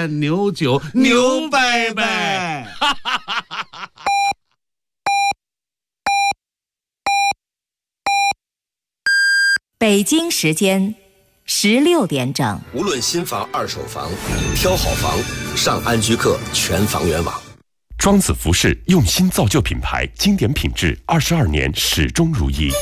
山牛酒牛拜拜。 北京时间16点整。 无论新房、二手房，挑好房，上安居客全房源网。 庄子服饰用心造就品牌，经典品质，22年始终如一。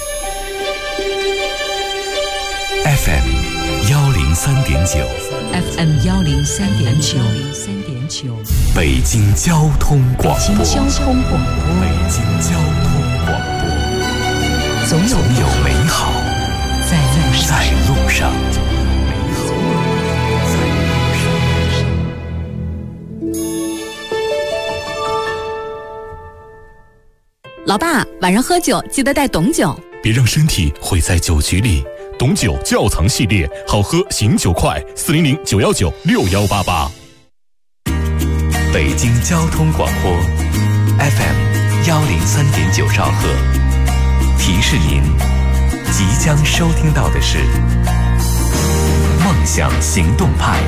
FM 103.9 FM 103.9 北京交通广播。 北京交通广播。 北京交通广播。 总有美好在路上。 老爸，晚上喝酒记得带董酒， 别让身体毁在酒局里。董酒窖藏系列，好喝醒酒快，400-919-6188。北京交通广播 FM 103.9兆赫，提示您即将收听到的是梦想行动派。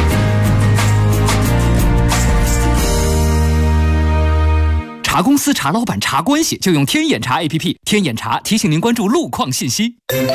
查公司、查老板、查关系，就用天眼查 APP。天眼查提醒您关注路况信息。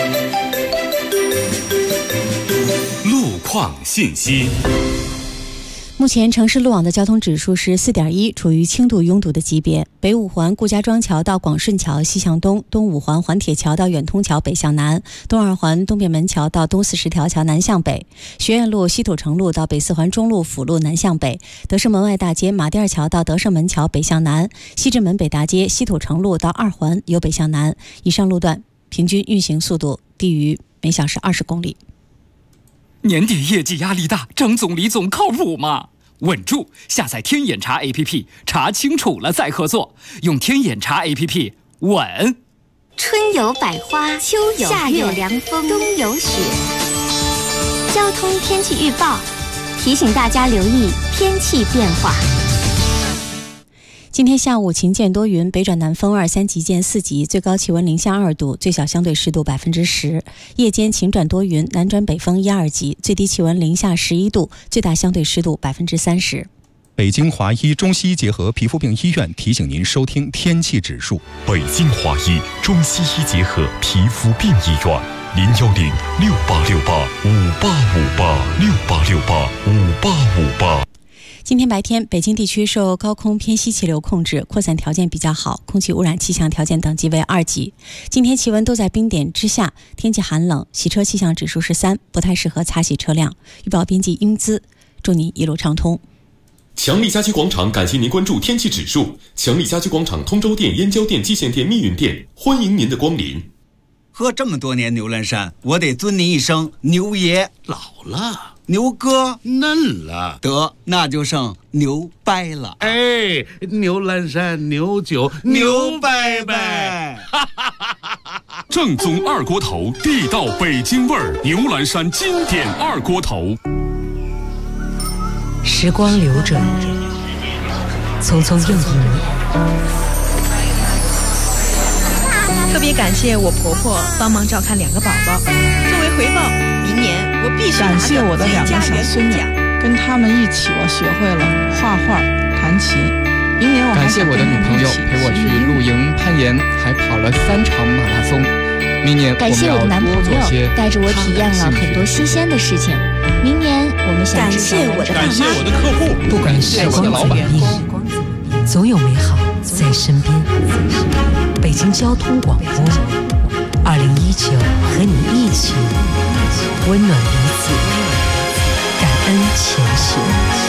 路况信息。 目前城市路网的交通指数是 4.1， 处于轻度拥堵的级别。北五环顾家庄桥到广顺桥西向东，东五环环铁桥到远通桥北向南，东二环东便门桥到东40条桥南向北，学院路西土城路到北四环中路辅路南向北，德胜门外大街马甸二桥到德胜门桥北向南，西直门北大街西土城路到二环由北向南。以上路段平均运行速度低于每小时20公里。 年底业绩压力大，张总李总靠谱吗？稳住！下载天眼查 APP， 查清楚了再合作。用天眼查 APP， 稳。 春有百花，秋有夏有凉风，冬有雪。交通天气预报提醒大家留意天气变化。 今天下午晴见多云，北转南风2、3级见4级，最高气温零下2度，最小相对湿度10%。夜间晴转多云，南转北风1、2级，最低气温零下11度，最大相对湿度30%。 北京华医中西医结合皮肤病医院提醒您收听天气指数。 北京华医中西医结合皮肤病医院，010-6868-5858，6868-5858。 今天白天，北京地区受高空偏西气流控制，扩散条件比较好，空气污染气象条件等级为2级。今天气温都在冰点之下，天气寒冷，洗车气象指数是3，不太适合擦洗车辆。预报编辑英姿，祝您一路畅通。 强力家居广场感谢您关注天气指数。强力家居广场通州店、燕郊店、蓟县店、密云店，欢迎您的光临。 喝这么多年牛栏山，我得尊您一声牛爷。 老了， 牛哥嫩了， 得那就剩牛掰了。 哎，牛栏山牛酒牛拜拜。 正宗二锅头，地道北京味儿，牛栏山经典二锅头。 时光流转，匆匆又一年。 特别感谢我婆婆帮忙照看2个宝宝，作为回报，明年我必须感谢我的2个小孙女，跟他们一起我学会了画画、弹琴。明年我还感谢我的女朋友陪我去露营、攀岩，还跑了3场马拉松。明年感谢我的男朋友带着我体验了很多新鲜的事情。明年我们想感谢我的爸妈， 感谢我的客户， 不管时光怎么变，总有美好在身边。北京交通广播2019，和你一起温暖彼此，感恩前行。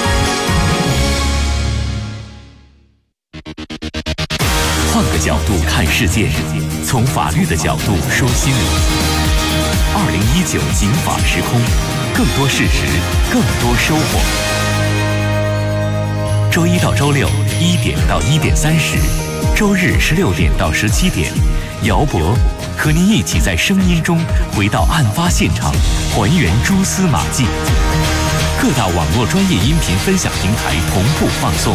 换个角度看世界，从法律的角度说心理。2019警法时空，更多事实，更多收获。周一到周六1点到1点30，周日16点到17点，姚博和您一起在声音中回到案发现场，还原蛛丝马迹。各大网络专业音频分享平台同步放送。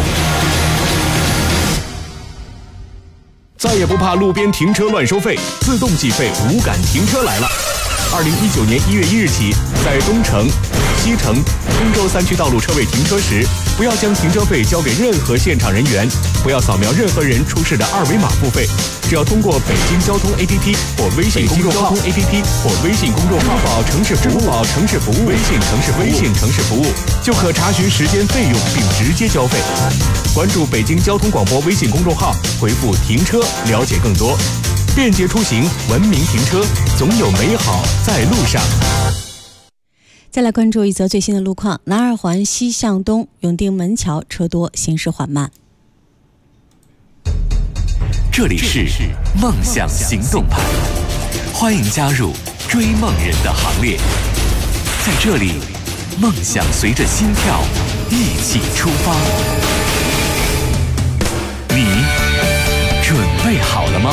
再也不怕路边停车乱收费，自动计费无感停车来了。 2019年1月1日起，在东城、西城、通州3区道路车位停车时，不要将停车费交给任何现场人员，不要扫描任何人出示的二维码付费，只要通过北京交通 APP 或微信公众号、支付宝城市服务、微信城市服务，就可查询时间费用并直接交费。关注北京交通广播微信公众号，回复“停车”了解更多。便捷出行，文明停车，总有美好在路上。 再来关注一则最新的路况，南二环西向东永定门桥车多，行驶缓慢。 这里是梦想行动派，欢迎加入追梦人的行列。在这里，梦想随着心跳一起出发。你准备好了吗？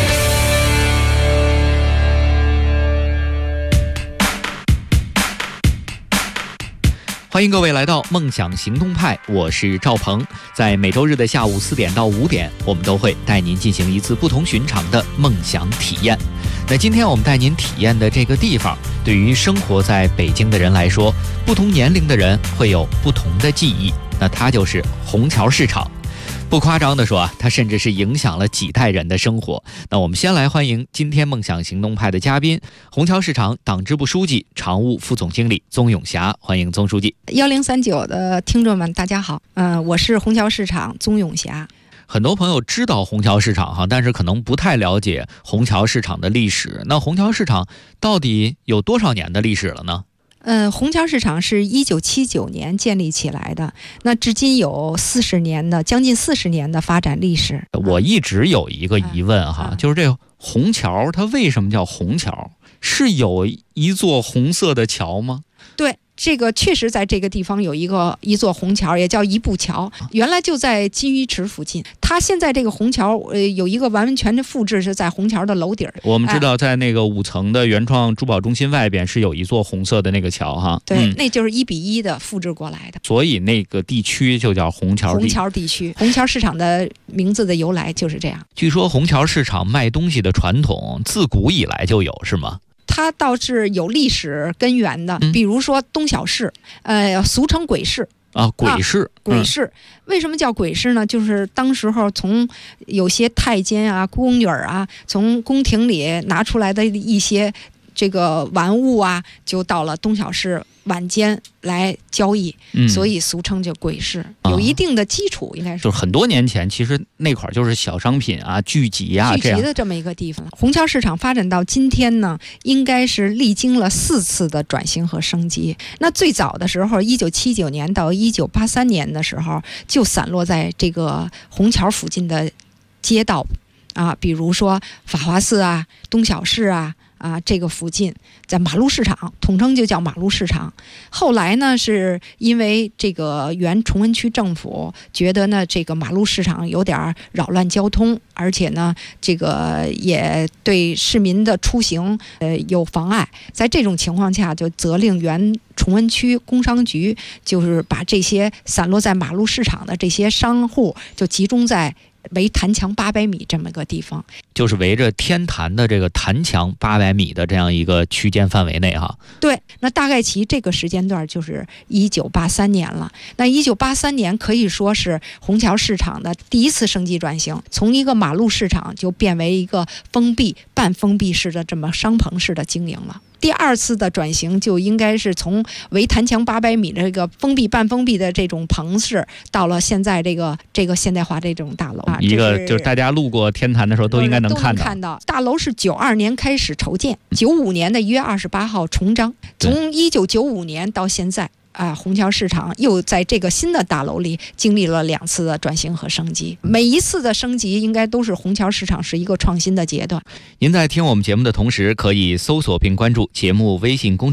欢迎各位来到梦想行动派，我是赵鹏。在每周日的下午4点到5点，我们都会带您进行一次不同寻常的梦想体验。那今天我们带您体验的这个地方，对于生活在北京的人来说，不同年龄的人会有不同的记忆。那它就是虹桥市场。不夸张地说啊，它甚至是影响了几代人的生活。那我们先来欢迎今天梦想行动派的嘉宾，虹桥市场党支部书记、常务副总经理宗永霞，欢迎宗书记。 1039的听众们，大家好，我是虹桥市场宗永霞。 很多朋友知道虹桥市场哈，但是可能不太了解虹桥市场的历史。那虹桥市场到底有多少年的历史了呢？ 虹桥市场是1979年建立起来的，那至今有将近40年的发展历史。 我一直有一个疑问哈，就是这个虹桥它为什么叫虹桥？是有一座红色的桥吗？ 对，这个确实在这个地方有一座虹桥，也叫一步桥，原来就在金鱼池附近。它现在这个虹桥有一个完全的复制，是在虹桥的楼顶。 我们知道在那个5层的原创珠宝中心外边是有一座红色的那个桥哈。 对，那就是1比1的复制过来的。 所以那个地区就叫虹桥地区。虹桥市场的名字的由来就是这样。 据说虹桥市场卖东西的传统自古以来就有，是吗？ 它倒是有历史根源的，比如说东小市，俗称鬼市啊，鬼市， 为什么叫鬼市呢？就是当时候从有些太监啊、宫女啊，从宫廷里拿出来的一些这个玩物啊，就到了东小市晚间来交易，所以俗称叫鬼市，有一定的基础，应该是。 就是很多年前，其实那块儿就是小商品啊、聚集啊的这么一个地方。虹桥市场发展到今天呢，应该是历经了4次的转型和升级。那最早的时候，1979年到1983年的时候，就散落在这个虹桥附近的街道啊，比如说法华寺啊、东小市啊。这个附近在马路市场，统称就叫马路市场。后来呢，是因为这个原崇文区政府觉得呢，这个马路市场有点扰乱交通，而且呢，这个也对市民的出行有妨碍。在这种情况下，就责令原崇文区工商局，就是把这些散落在马路市场的这些商户，就集中在围坛墙800米这么个地方， 就是围着天坛的这个坛墙800米的这样一个区间范围内哈。 对，那大概其这个时间段就是1983年了。那1983年可以说是虹桥市场的第一次升级转型，从一个马路市场就变为一个封闭、半封闭式的这么商棚式的经营了。第2次的转型就应该是从围坛墙800米的这个封闭半封闭的这种棚式，到了现在这个现代化这种大楼啊。 一个就是大家路过天坛的时候都应该能看到。 大楼是92年开始筹建，95年的1月28号重张。从1995年到现在虹桥市场又在这个新的大楼里经历了2次的转型和升级，每一次的升级应该都是虹桥市场是一个创新的阶段。 您在听我们节目的同时，可以搜索并关注节目微信公众号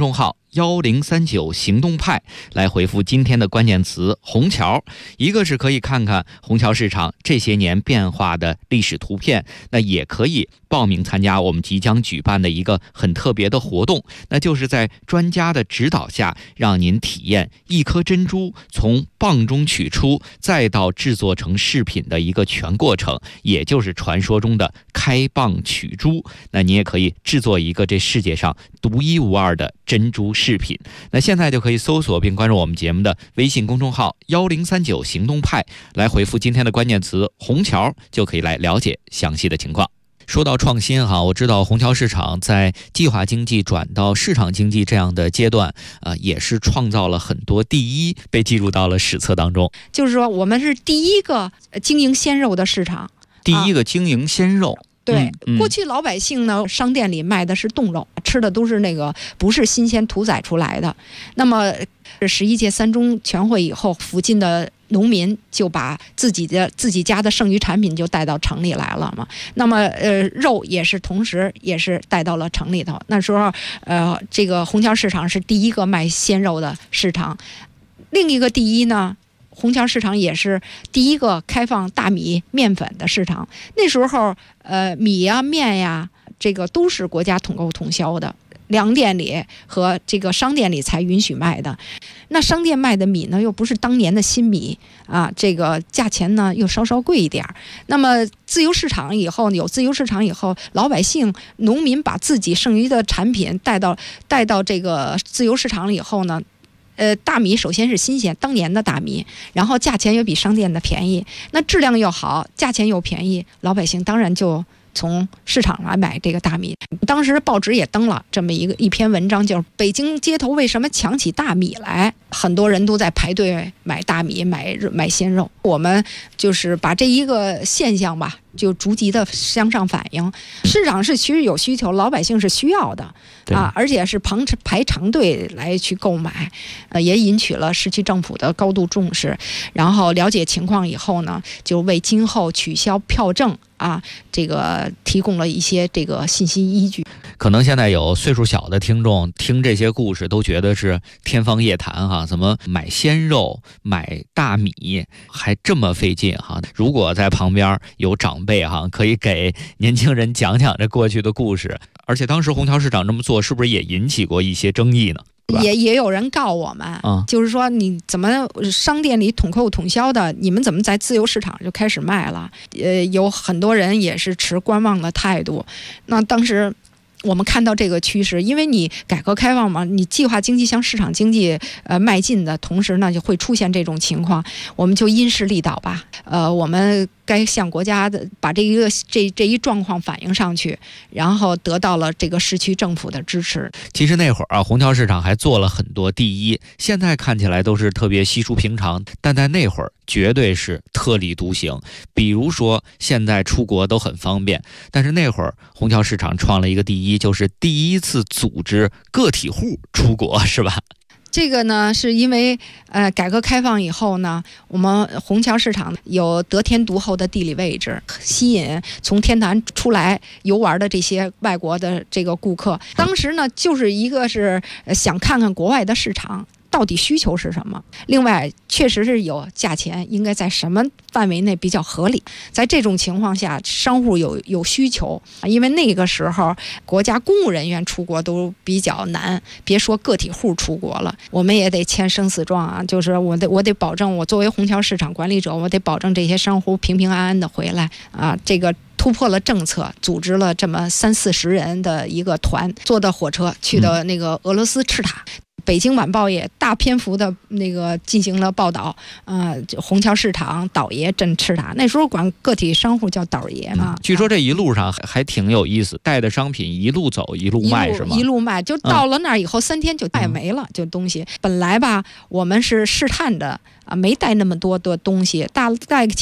1039行动派来回复今天的关键词虹桥。一个是可以看看虹桥市场这些年变化的历史图片，那也可以报名参加我们即将举办的一个很特别的活动，那就是在专家的指导下，让您体验一颗珍珠从蚌中取出再到制作成饰品的一个全过程，也就是传说中的开蚌取珠。那你也可以制作一个这世界上独一无二的珍珠饰品。那现在就可以搜索并关注我们节目的微信公众号1039行动派，来回复今天的关键词虹桥，就可以来了解详细的情况。说到创新哈，我知道虹桥市场在计划经济转到市场经济这样的阶段，也是创造了很多第一，被记录到了史册当中。 就是说，我们是第一个经营鲜肉的市场， 第一个经营鲜肉。 对，过去老百姓呢，商店里卖的是冻肉，吃的都是那个不是新鲜屠宰出来的。那么11届三中全会以后，附近的农民就把自己家的剩余产品就带到城里来了嘛。那么肉也是同时也是带到了城里头。那时候这个虹桥市场是第一个卖鲜肉的市场。另一个第一呢，虹桥市场也是第一个开放大米面粉的市场。那时候米呀面呀这个都是国家统购统销的，粮店里和这个商店里才允许卖的。那商店卖的米呢，又不是当年的新米啊，这个价钱呢又稍稍贵一点。那么自由市场以后，有自由市场以后，老百姓农民把自己剩余的产品带到这个自由市场了以后呢，大米首先是新鲜当年的大米，然后价钱又比商店的便宜，那质量又好，价钱又便宜，老百姓当然就从市场来买这个大米。当时报纸也登了这么一篇文章，就是北京街头为什么抢起大米来，很多人都在排队买大米买鲜肉。我们就是把这一个现象吧，就逐级的向上反映，市场是其实有需求，老百姓是需要的啊，而且是排长队来去购买，也引起了市区政府的高度重视。然后了解情况以后呢，就为今后取消票证啊，这个提供了一些这个信息依据。 可能现在有岁数小的听众听这些故事都觉得是天方夜谭哈，怎么买鲜肉买大米还这么费劲哈？如果在旁边有长辈哈，可以给年轻人讲讲这过去的故事。而且当时虹桥市场这么做，是不是也引起过一些争议呢？ 也有人告我们，就是说你怎么商店里统购统销的，你们怎么在自由市场就开始卖了？有很多人也是持观望的态度。那当时我们看到这个趋势，因为你改革开放嘛，你计划经济向市场经济迈进的同时呢，就会出现这种情况，我们就因势利导吧。我们该向国家的把这一状况反映上去，然后得到了这个市区政府的支持。 其实那会儿啊，虹桥市场还做了很多第一，现在看起来都是特别稀疏平常，但在那会儿绝对是特立独行。比如说现在出国都很方便，但是那会儿虹桥市场创了一个第一，就是第一次组织个体户出国，是吧？ 这个呢，是因为改革开放以后呢，我们虹桥市场有得天独厚的地理位置，吸引从天坛出来游玩的这些外国的这个顾客。当时呢，就是一个是想看看国外的市场到底需求是什么，另外确实是有价钱应该在什么范围内比较合理。在这种情况下，商户有需求，因为那个时候国家公务人员出国都比较难，别说个体户出国了，我们也得签生死状啊，就是我得保证，我作为虹桥市场管理者，我得保证这些商户平平安安的回来啊。这个突破了政策，组织了这么30-40人的一个团，坐的火车去的那个俄罗斯赤塔。北京晚报也大篇幅的那个进行了报道，虹桥市场倒爷镇赤塔，那时候管个体商户叫倒爷嘛。 据说这一路上还挺有意思，带的商品一路走一路卖是吗？ 一路卖，就到了那儿以后3天就卖没了，就东西。本来吧，我们是试探着啊，没带那么多的东西，带了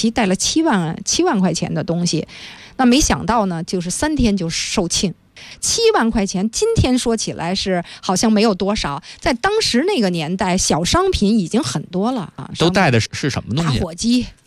7万块钱的东西，那没想到呢，就是3天就售罄。7万块钱，今天说起来是好像没有多少，在当时那个年代，小商品已经很多了啊。 都带的是什么东西？ 打火机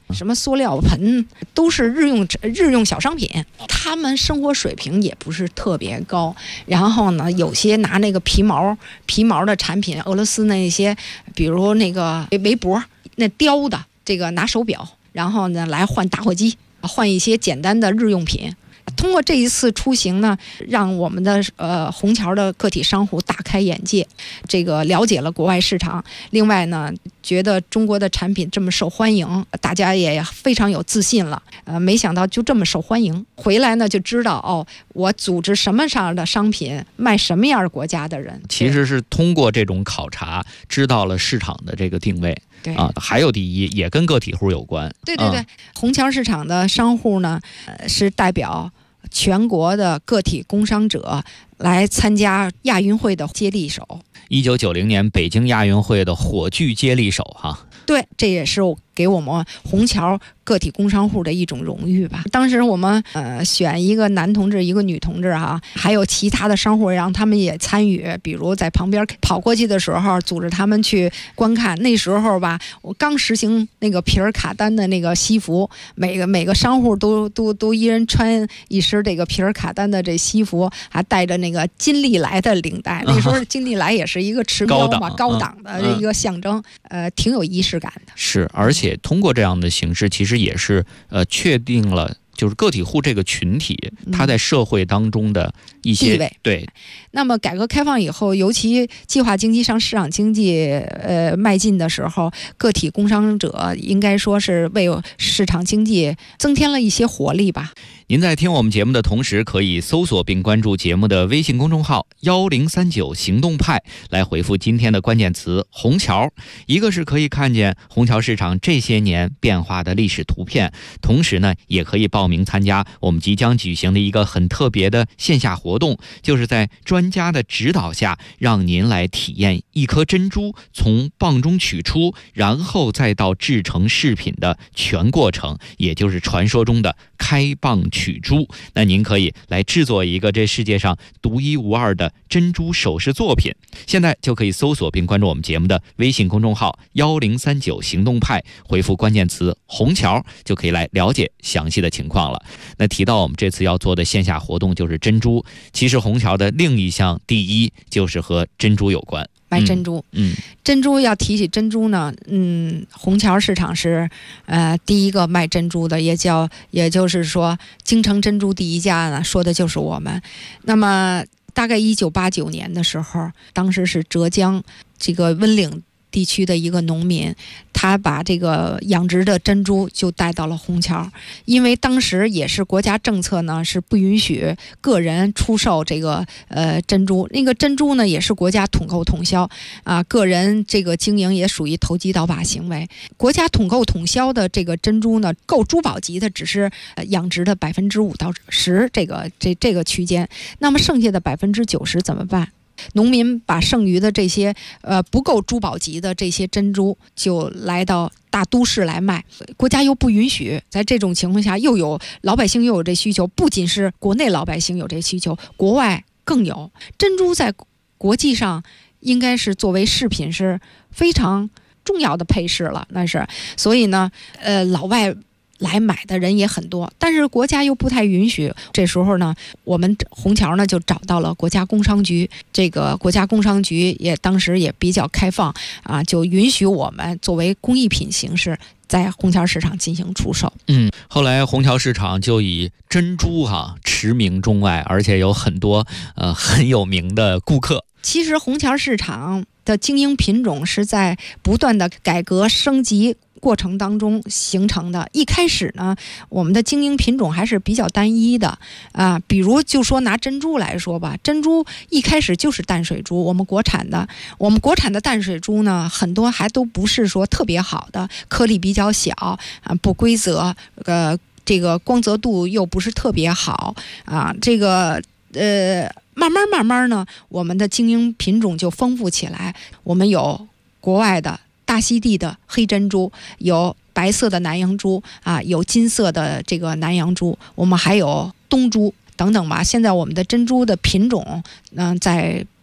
什么塑料盆，都是日用小商品。他们生活水平也不是特别高，然后呢，有些拿那个皮毛的产品，俄罗斯那些，比如那个围脖那雕的，这个拿手表，然后呢来换打火机，换一些简单的日用品。通过这一次出行呢，让我们的虹桥的个体商户大开眼界，这个了解了国外市场。另外呢，觉得中国的产品这么受欢迎，大家也非常有自信了。没想到就这么受欢迎，回来呢就知道哦，我组织什么样的商品，卖什么样的国家的人。 其实是通过这种考察，知道了市场的这个定位。 对啊，还有第一也跟个体户有关。 对，虹桥市场的商户呢，是代表全国的个体工商者来参加亚运会的接力手。 1990年北京亚运会的火炬接力手哈。 对，这也是给我们虹桥个体工商户的一种荣誉吧。当时我们选一个男同志一个女同志哈，还有其他的商户让他们也参与，比如在旁边跑过去的时候组织他们去观看。那时候吧，我刚实行那个皮尔卡丹的那个西服，每个商户都一人穿一身这个皮尔卡丹的这西服，还带着那个金利来的领带。那时候金利来也是一个持标嘛，高档的一个象征，挺有仪式感的。 是，而且通过这样的形式，其实也是确定了就是个体户这个群体他在社会当中的一些地位。 对。 那么改革开放以后，尤其计划经济向市场经济迈进的时候，个体工商者应该说是为市场经济增添了一些活力吧。 您在听我们节目的同时，可以搜索并关注节目的微信公众号1039行动派，来回复今天的关键词虹桥。一个是可以看见虹桥市场这些年变化的历史图片，同时呢也可以报名参加我们即将举行的一个很特别的线下活动，就是在专家的指导下，让您来体验一颗珍珠从蚌中取出，然后再到制成饰品的全过程，也就是传说中的开蚌取珠。那您可以来制作一个这世界上独一无二的珍珠首饰作品。现在就可以搜索并关注我们节目的微信公众号1039行动派，回复关键词虹桥，就可以来了解详细的情况了。那提到我们这次要做的线下活动就是珍珠，其实虹桥的另一项第一就是和珍珠有关， 卖珍珠。珍珠要提起珍珠呢，虹桥市场是第一个卖珍珠的，也就是说京城珍珠第一家呢，说的就是我们。那么大概1989年的时候，当时是浙江这个温岭地区的一个农民，他把这个养殖的珍珠就带到了虹桥，因为当时也是国家政策呢是不允许个人出售这个珍珠，那个珍珠呢也是国家统购统销啊，个人这个经营也属于投机倒把行为。国家统购统销的这个珍珠呢，够珠宝级的只是养殖的5%到10%这个区间，那么剩下的90%怎么办？农民把剩余的这些不够珠宝级的这些珍珠就来到大都市来卖，国家又不允许。在这种情况下，老百姓又有这需求，不仅是国内老百姓有这需求，国外更有。珍珠在国际上应该是作为饰品是非常重要的配饰了，那是。所以呢，老外来买的人也很多，但是国家又不太允许。这时候呢，我们虹桥呢就找到了国家工商局，这个国家工商局当时也比较开放啊，就允许我们作为工艺品形式在虹桥市场进行出售。 后来虹桥市场就以珍珠驰名中外，而且有很多很有名的顾客。 其实虹桥市场的经营品种是在不断的改革升级过程当中形成的。一开始呢，我们的经营品种还是比较单一的啊，比如就说拿珍珠来说吧，珍珠一开始就是淡水珠，我们国产的淡水珠呢，很多还都不是说特别好的，颗粒比较小啊，不规则，这个光泽度又不是特别好啊，这个慢慢呢，我们的经营品种就丰富起来。我们有国外的大溪地的黑珍珠，有白色的南洋珠啊，有金色的这个南洋珠，我们还有东珠等等吧。现在我们的珍珠的品种在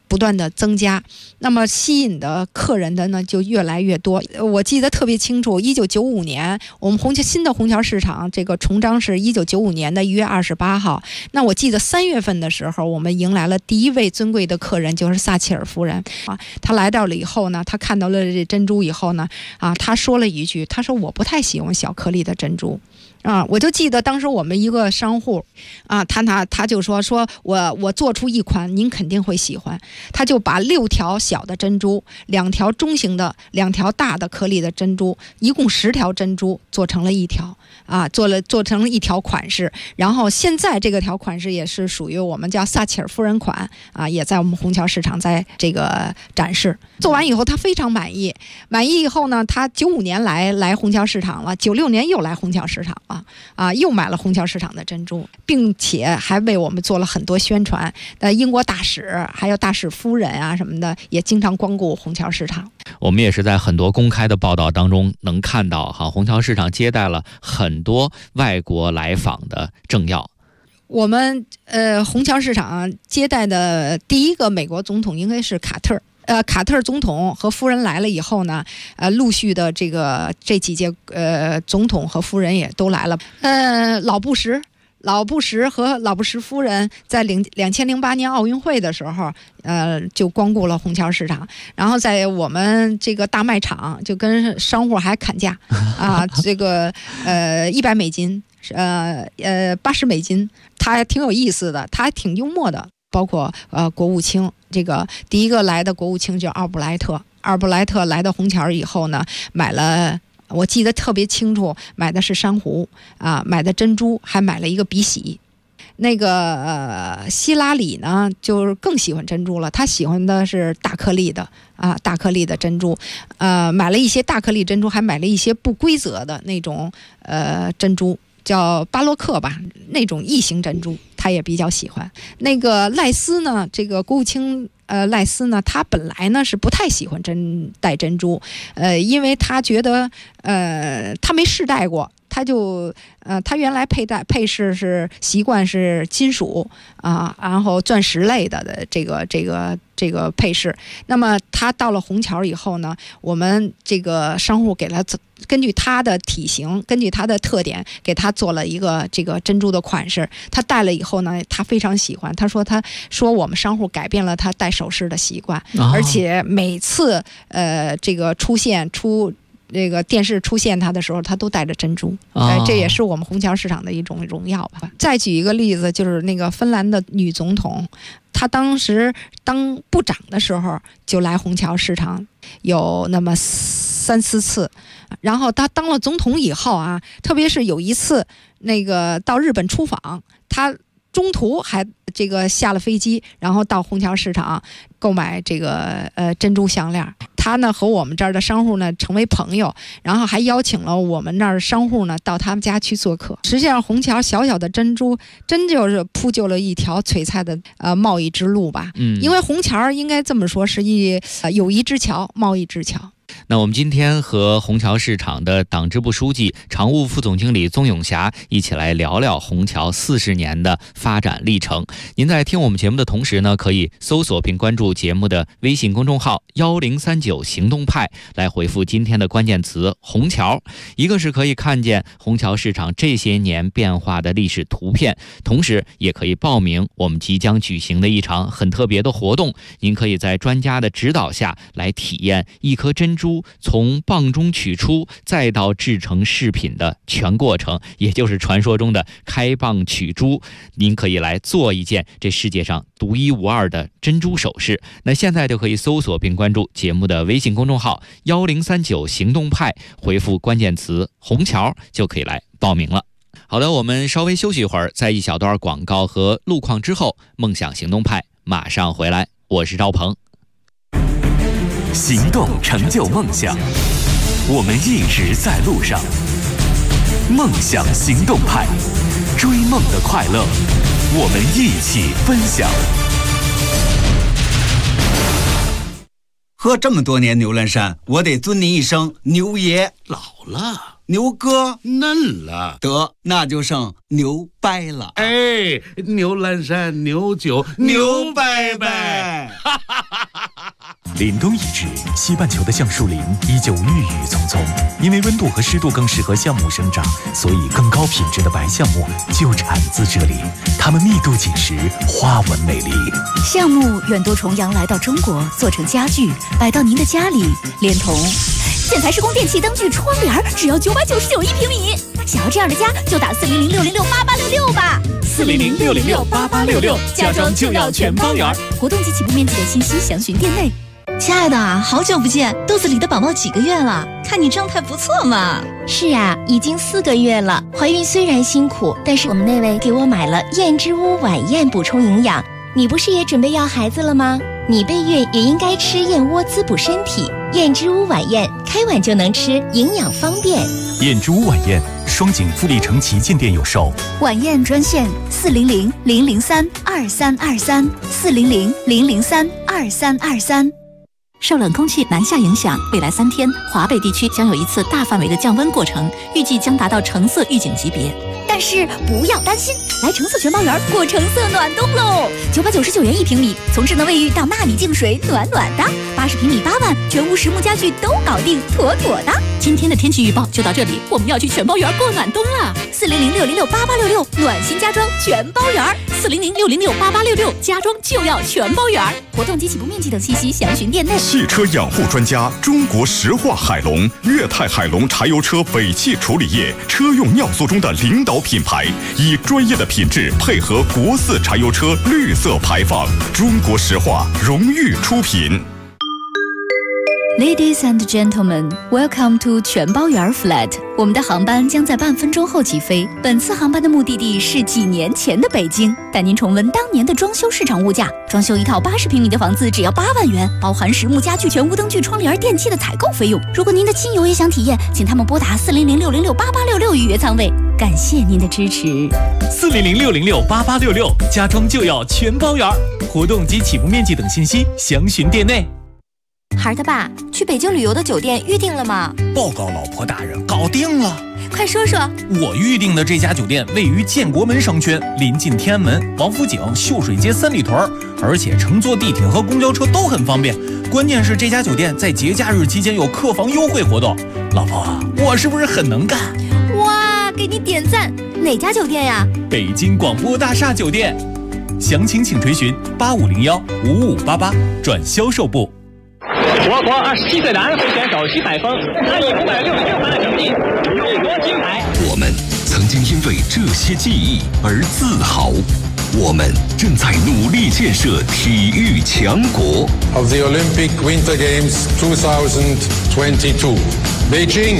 不断的增加，那么吸引的客人的呢就越来越多。我记得特别清楚，1995年我们新的虹桥市场这个重张是1995年的1月28号。那我记得3月份的时候，我们迎来了第一位尊贵的客人，就是撒切尔夫人啊。她来到了以后呢，她看到了这珍珠以后呢，她说了一句，她说我不太喜欢小颗粒的珍珠。我就记得当时我们一个商户他就说我做出一款您肯定会喜欢，他就把6条小的珍珠、2条中型的、2条大的颗粒的珍珠，一共10条珍珠做成了一条做成了一条款式。然后现在这个条款式也是属于我们叫撒切尔夫人款也在我们虹桥市场在这个展示。做完以后他非常满意以后呢，他95年来虹桥市场了，96年又来虹桥市场了又买了虹桥市场的珍珠，并且还为我们做了很多宣传。英国大使还有大使夫人什么的也经常光顾虹桥市场。 我们也是在很多公开的报道当中能看到虹桥市场接待了很多外国来访的政要。 我们虹桥市场接待的第一个美国总统应该是卡特。卡特总统和夫人来了以后呢，陆续的这几届总统和夫人也都来了。老布什和老布什夫人在2008年奥运会的时候，就光顾了虹桥市场，然后在我们这个大卖场就跟商户还砍价这个100美金，80美金，他还挺有意思的，他还挺幽默的。包括国务卿，这个第一个来的国务卿叫阿尔布莱特来到虹桥以后呢，买了，我记得特别清楚，买的是珊瑚买的珍珠，还买了一个鼻息。那个希拉里呢，就是更喜欢珍珠了，他喜欢的是大颗粒的珍珠，买了一些大颗粒珍珠，还买了一些不规则的那种珍珠。叫巴洛克吧，那种异形珍珠他也比较喜欢。那个赖斯呢，这个国务卿赖斯呢，他本来呢是不太喜欢戴珍珠，因为他觉得他没试戴过，他原来配饰是习惯是金属然后钻石类的这个配饰。那么他到了虹桥以后呢，我们这个商户给他根据他的体型，根据他的特点，给他做了一个这个珍珠的款式。他戴了以后呢，他非常喜欢。他说我们商户改变了他戴首饰的习惯，而且每次这个这个电视出现他的时候，他都带着珍珠，这也是我们虹桥市场的一种荣耀吧。再举一个例子，就是那个芬兰的女总统，她当时当部长的时候就来虹桥市场，有那么3-4次。然后她当了总统以后特别是有一次那个到日本出访，她中途还这个下了飞机，然后到虹桥市场购买这个珍珠项链。他呢和我们这儿的商户呢成为朋友，然后还邀请了我们那儿商户呢到他们家去做客。实际上虹桥小小的珍珠真就是铺就了一条璀璨的贸易之路吧。因为虹桥应该这么说是友谊之桥，贸易之桥。 那我们今天和虹桥市场的党支部书记、常务副总经理宗永霞一起来聊聊虹桥40年的发展历程。您在听我们节目的同时呢，可以搜索并关注节目的微信公众号1039行动派，来回复今天的关键词虹桥。一个是可以看见虹桥市场这些年变化的历史图片，同时也可以报名我们即将举行的一场很特别的活动。您可以在专家的指导下来体验一颗珍珠从蚌中取出再到制成饰品的全过程，也就是传说中的开蚌取珠。您可以来做一件这世界上独一无二的珍珠首饰。那现在就可以搜索并关注节目的微信公众号1039行动派，回复关键词虹桥就可以来报名了。好的，我们稍微休息一会儿，在一小段广告和路况之后，梦想行动派马上回来。我是赵鹏。 行动成就梦想，我们一直在路上。梦想行动派，追梦的快乐，我们一起分享。 喝这么多年牛栏山，我得尊您一声牛爷。 老了， 牛哥嫩了， 得那就剩牛掰了。 哎，牛栏山牛酒牛掰掰。 凛冬已至，西半球的橡树林依旧郁郁葱葱。因为温度和湿度更适合橡木生长，所以更高品质的白橡木就产自这里。它们密度紧实，花纹美丽。 橡木远渡重洋来到中国，做成家具，摆到您的家里，连同建材施工电器灯具窗帘，只要999一平米。想要这样的家，就打400-606-8866吧。 400-606-8866，家装就要全包圆。 活动及起步面积等信息详询店内。 亲爱的，好久不见，肚子里的宝宝几个月了？看你状态不错嘛。 是啊，已经4个月了。怀孕虽然辛苦，但是我们那位给我买了燕之屋晚宴补充营养。你不是也准备要孩子了吗？你备孕也应该吃燕窝滋补身体。燕之屋晚宴，开碗就能吃，营养方便。 燕之屋晚宴，双井富力城旗舰店有售。 晚宴专线400-003-2323，400-003-2323。受冷空气南下影响，未来3天，华北地区将有一次大范围的降温过程，预计将达到橙色预警级别。但是不要担心，来橙色全包园过橙色暖冬喽！999元一平米，从智能卫浴到纳米净水，暖暖的。80平米8万，全屋实木家具都搞定，妥妥的。今天的天气预报就到这里，我们要去全包园过暖冬了。400-606-8866，暖心家装全包园。400-606-8866，家装就要全包园。活动及起步面积等信息详询店内。 汽车养护专家，中国石化海龙、粤泰海龙柴油车尾气处理液车用尿素中的领导品牌，以专业的品质配合国4柴油车绿色排放，中国石化荣誉出品。 Ladies and gentlemen, welcome to 全包园 flat。我们的航班将在半分钟后起飞。本次航班的目的地是几年前的北京，带您重温当年的装修市场物价。装修一套80平米的房子只要8万元，包含实木家具、全屋灯具、窗帘、电器的采购费用。如果您的亲友也想体验，请他们拨打400-606-8866预约舱位。感谢您的支持。 400-606-8866，家装就要全包圆。活动及起步面积等信息详询店内。 孩儿他爸，去北京旅游的酒店预定了吗？ 报告老婆大人，搞定了。 快说说。 我预定的这家酒店位于建国门商圈，临近天安门、王府井、秀水街3里屯，而且乘坐地铁和公交车都很方便。关键是这家酒店在节假日期间有客房优惠活动。老婆，我是不是很能干？ 哇，给你点赞！哪家酒店呀？ 北京广播大厦酒店。详情请垂询8501-5588转销售部。 我国27岁的安徽选手徐海峰，他以566分的成绩勇夺金牌。 我们曾经因为这些记忆而自豪，我们正在努力建设体育强国。 Of the Olympic Winter Games 2022, Beijing。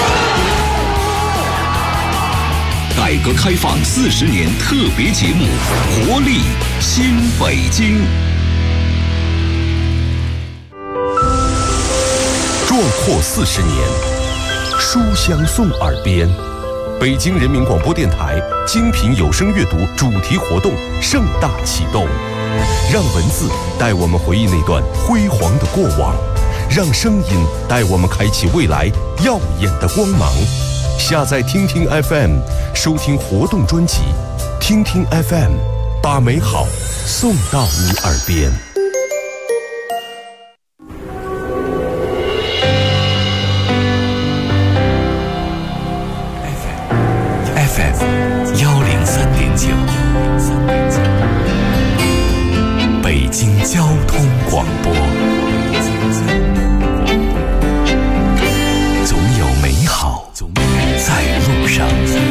改革开放40年特别节目，活力新北京。壮阔40年，书香送耳边。北京人民广播电台精品有声阅读主题活动盛大启动，让文字带我们回忆那段辉煌的过往，让声音带我们开启未来耀眼的光芒。下载听听 FM， 收听活动专辑，听听 FM， 把美好送到你耳边。 103.9，北京交通广播。总有美好在路上。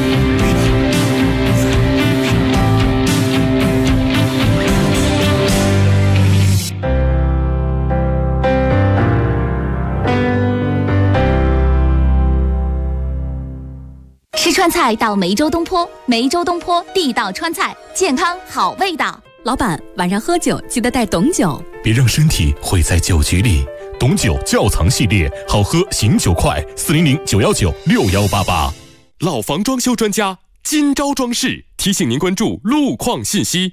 吃川菜到梅州东坡，梅州东坡地道川菜，健康好味道。 老板，晚上喝酒记得带董酒， 别让身体毁在酒局里。董酒窖藏系列，好喝醒酒快，400-919-6188。老房装修专家今朝装饰提醒您关注路况信息。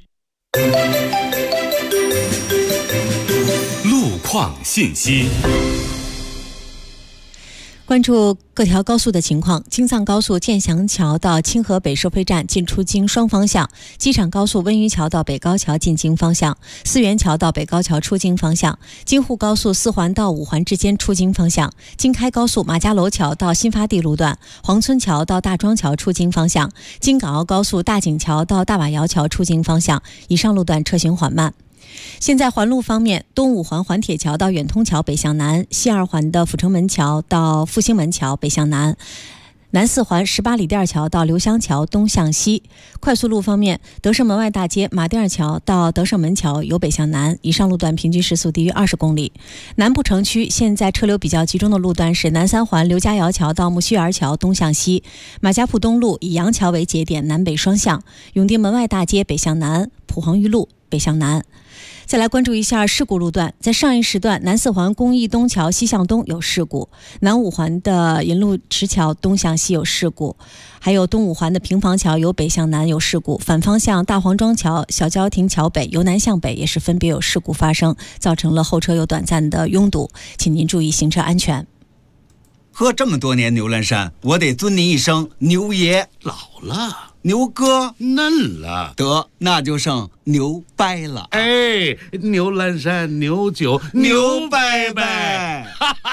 路况信息。 关注各条高速的情况。京藏高速建祥桥到清河北收费站进出京双方向，机场高速温榆桥到北高桥进京方向，四元桥到北高桥出京方向，京沪高速四环到五环之间出京方向，京开高速马家楼桥到新发地路段，黄村桥到大庄桥出京方向，京港澳高速大井桥到大瓦窑桥出京方向，以上路段车行缓慢。现在环路方面，东五环环铁桥到远通桥北向南，西二环的阜成门桥到复兴门桥北向南，南四环18里店桥到刘湘桥东向西。快速路方面，德胜门外大街马甸桥到德胜门桥由北向南，以上路段平均时速低于20公里。南部城区现在车流比较集中的路段是南三环刘家窑桥到木樨园桥东向西，马家铺东路以杨桥为节点南北双向，永定门外大街北向南，蒲黄榆路北向南。再来关注一下事故路段，在上一时段，南四环公益东桥西向东有事故，南五环的银路池桥东向西有事故，还有东五环的平房桥由北向南有事故，反方向大黄庄桥、小交亭桥北由南向北也是分别有事故发生，造成了后车有短暂的拥堵，请您注意行车安全。 喝这么多年牛栏山，我得尊您一声牛爷。 老了， 牛哥嫩了， 得那就剩牛掰了。 哎，牛栏山牛酒牛掰掰。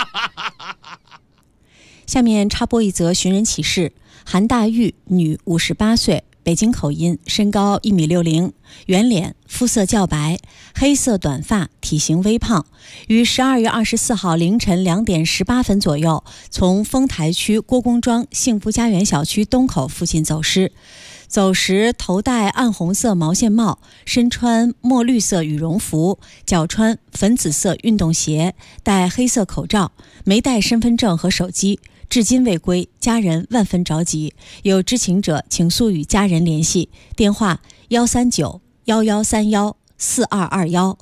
下面插播一则寻人启事：韩大玉，女，58岁，北京口音，身高1.60米，圆脸，肤色较白，黑色短发，体型微胖，于12月24号凌晨2点18分左右，从丰台区郭公庄幸福家园小区东口附近走失。走时头戴暗红色毛线帽，身穿墨绿色羽绒服，脚穿粉紫色运动鞋，戴黑色口罩，没带身份证和手机，至今未归，家人万分着急，有知情者请速与家人联系，电话139-1131-4221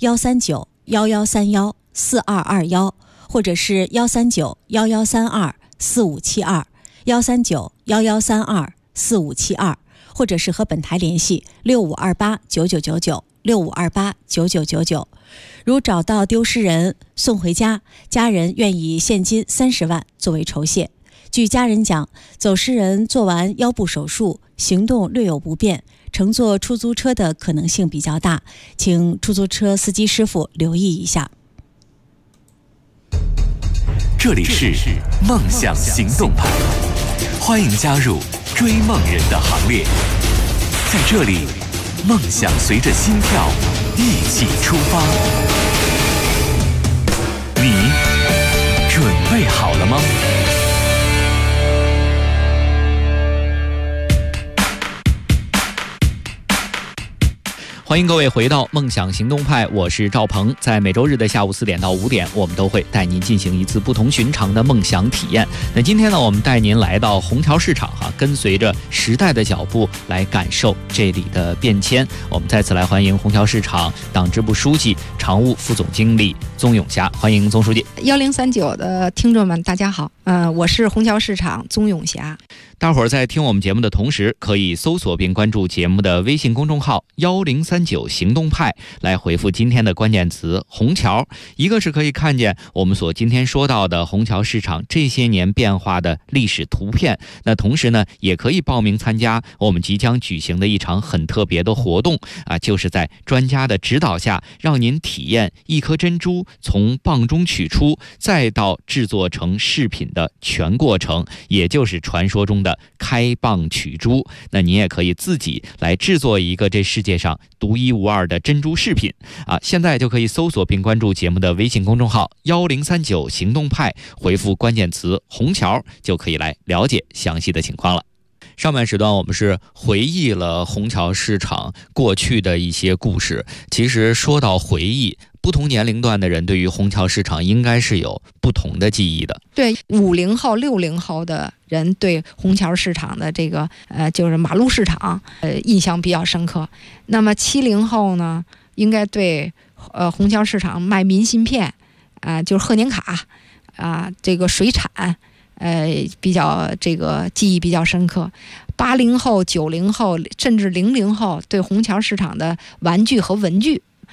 139-1131-4221，或者是139-1132-4572 139-1132-4572，或者是和本台联系6528-9999 6528-9999。如找到丢失人送回家，家人愿以现金30万作为酬谢。据家人讲，走失人做完腰部手术，行动略有不便，乘坐出租车的可能性比较大，请出租车司机师傅留意一下。 这里是梦想行动派，欢迎加入追梦人的行列。在这里，梦想随着心跳一起出发。你准备好了吗？ 欢迎各位回到梦想行动派，我是赵鹏。在每周日的下午4点到5点，我们都会带您进行一次不同寻常的梦想体验。那今天呢，我们带您来到虹桥市场跟随着时代的脚步来感受这里的变迁。我们再次来欢迎虹桥市场党支部书记、常务副总经理宗永霞，欢迎宗书记。 1039的听众们，大家好，我是虹桥市场宗永霞。 大伙儿在听我们节目的同时，可以搜索并关注节目的微信公众号1039行动派，来回复今天的关键词虹桥。一个是可以看见我们所今天说到的虹桥市场这些年变化的历史图片，那同时呢，也可以报名参加我们即将举行的一场很特别的活动就是在专家的指导下，让您体验一颗珍珠从蚌中取出，再到制作成饰品的全过程，也就是传说中的开蚌取珠。那您也可以自己来制作一个这世界上独一无二的珍珠饰品现在就可以搜索并关注节目的微信公众号1039行动派，回复关键词虹桥，就可以来了解详细的情况了。上半时段我们是回忆了虹桥市场过去的一些故事。其实说到回忆，不同年龄段的人对于虹桥市场应该是有不同的记忆的。 对，50后、60后的人对虹桥市场的这个就是马路市场印象比较深刻。那么70后呢，应该对虹桥市场卖明信片就是贺年卡这个水产比较这个记忆比较深刻。80后、90后甚至00后对虹桥市场的玩具和文具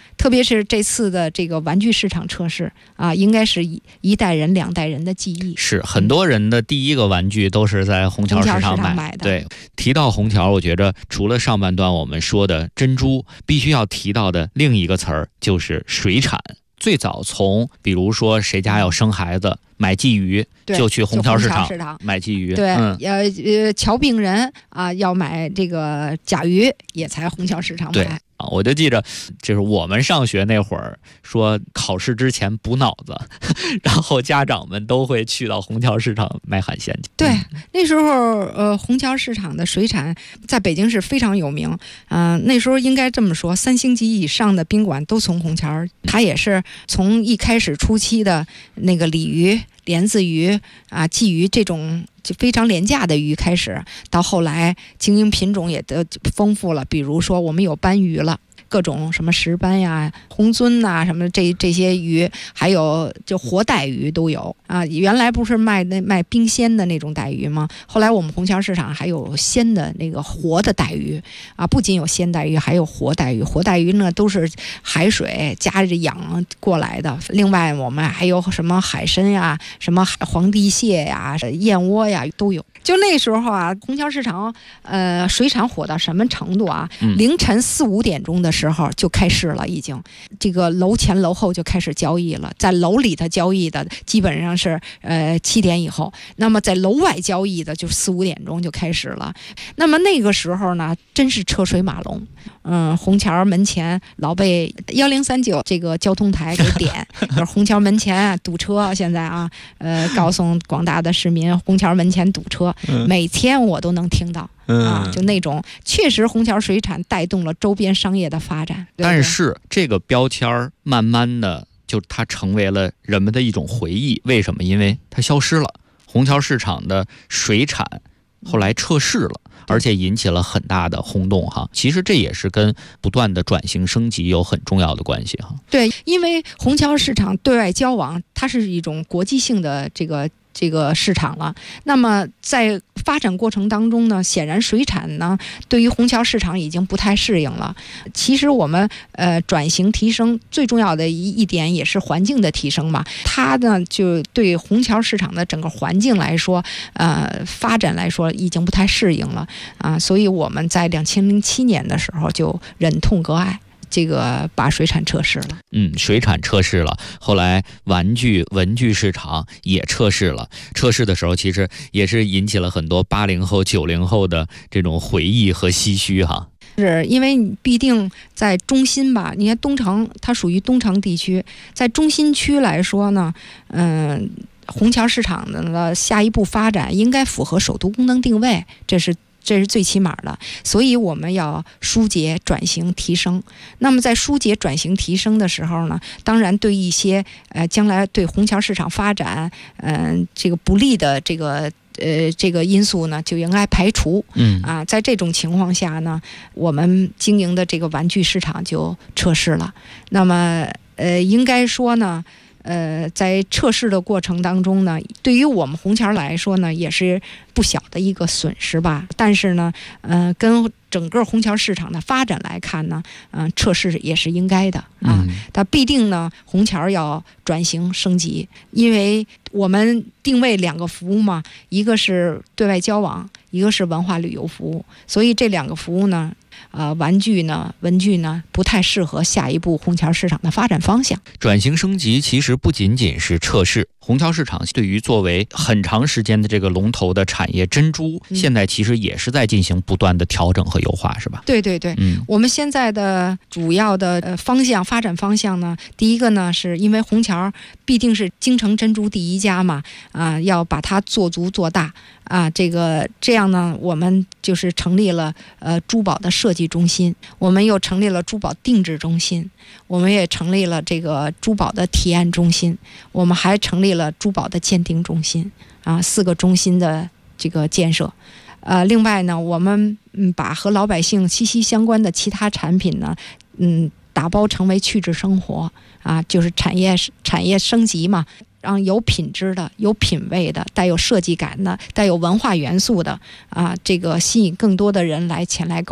特别是这次的这个玩具市场测试啊，应该是一代人2代人的记忆。 是很多人的第一个玩具都是在虹桥市场买的。对，提到虹桥，我觉着除了上半段我们说的珍珠，必须要提到的另一个词儿就是水产。最早从比如说谁家要生孩子买鲫鱼，就去虹桥市场买鲫鱼。 对，瞧病人啊，要买这个甲鱼也才虹桥市场买。 对啊，我就记着，就是我们上学那会儿说考试之前补脑子，然后家长们都会去到虹桥市场买海鲜去。 对，那时候虹桥市场的水产在北京是非常有名。那时候应该这么说，3星级以上的宾馆都从虹桥，它也是从一开始初期的那个鲤鱼、莲子鱼啊、鲫鱼这种就非常廉价的鱼开始，到后来经营品种也都丰富了，比如说我们有斑鱼了，各种什么石斑呀、红鳟呐，什么这些鱼，还有就活带鱼都有啊。原来不是卖冰鲜的那种带鱼吗？后来我们虹桥市场还有鲜的那个活的带鱼啊，不仅有鲜带鱼，还有活带鱼。活带鱼呢都是海水加着养过来的。另外我们还有什么海参呀、什么黄帝蟹呀、燕窝呀都有。就那时候啊，虹桥市场水产火到什么程度啊？凌晨4、5点钟的时候就开市了，已经这个楼前楼后就开始交易了。在楼里头交易的基本上是7点以后，那么在楼外交易的就4、5点钟就开始了。那么那个时候呢，真是车水马龙。虹桥门前老被1039这个交通台给点，就是虹桥门前啊堵车。现在啊，告诉广大的市民，虹桥门前堵车，每天我都能听到。就那种确实虹桥水产带动了周边商业的发展。 但是这个标签慢慢的就它成为了人们的一种回忆。为什么？因为它消失了。虹桥市场的水产后来撤市了，而且引起了很大的轰动哈。其实这也是跟不断的转型升级有很重要的关系哈。 对，因为虹桥市场对外交往，它是一种国际性的这个市场了。那么在发展过程当中呢，显然水产呢对于虹桥市场已经不太适应了。其实我们转型提升最重要的一点也是环境的提升嘛。它呢就对虹桥市场的整个环境来说，发展来说已经不太适应了啊。所以我们在2007年的时候就忍痛割爱。这个把水产撤市了， 水产撤市了，后来文具市场也撤市了。撤市的时候，其实也是引起了很多80后、90后的这种回忆和唏嘘哈。 是因为你必定在中心吧？你看东城，它属于东城地区，在中心区来说呢，虹桥市场的下一步发展应该符合首都功能定位，这是最起码的。所以我们要疏解、转型、提升。那么在疏解、转型、提升的时候呢，当然对一些将来对虹桥市场发展这个不利的这个因素呢，就应该排除。在这种情况下呢，我们经营的这个玩具市场就撤市了。那么应该说呢，在撤市的过程当中呢，对于我们虹桥来说呢，也是不小的一个损失吧。但是呢，跟整个虹桥市场的发展来看呢，撤市也是应该的啊。它必定呢，虹桥要转型升级，因为我们定位2个服务嘛，一个是对外交往，一个是文化旅游服务。所以这2个服务呢，玩具呢、文具呢，不太适合下一步虹桥市场的发展方向。 转型升级其实不仅仅是撤市，虹桥市场对于作为很长时间的这个龙头的产业珍珠，现在其实也是在进行不断的调整和优化，是吧？ 对，我们现在的主要的发展方向呢，第一个呢，是因为虹桥必定是京城珍珠第一家嘛，要把它做足做大啊。这样呢，我们就是成立了珠宝的设计中心，我们又成立了珠宝定制中心，我们也成立了这个珠宝的体验中心，我们还成立了珠宝的鉴定中心4个中心的这个建设。另外呢，我们把和老百姓息息相关的其他产品呢，打包成为趣致生活就是产业升级嘛，让有品质的、有品位的、带有设计感的、带有文化元素的这个吸引更多的人前来购物。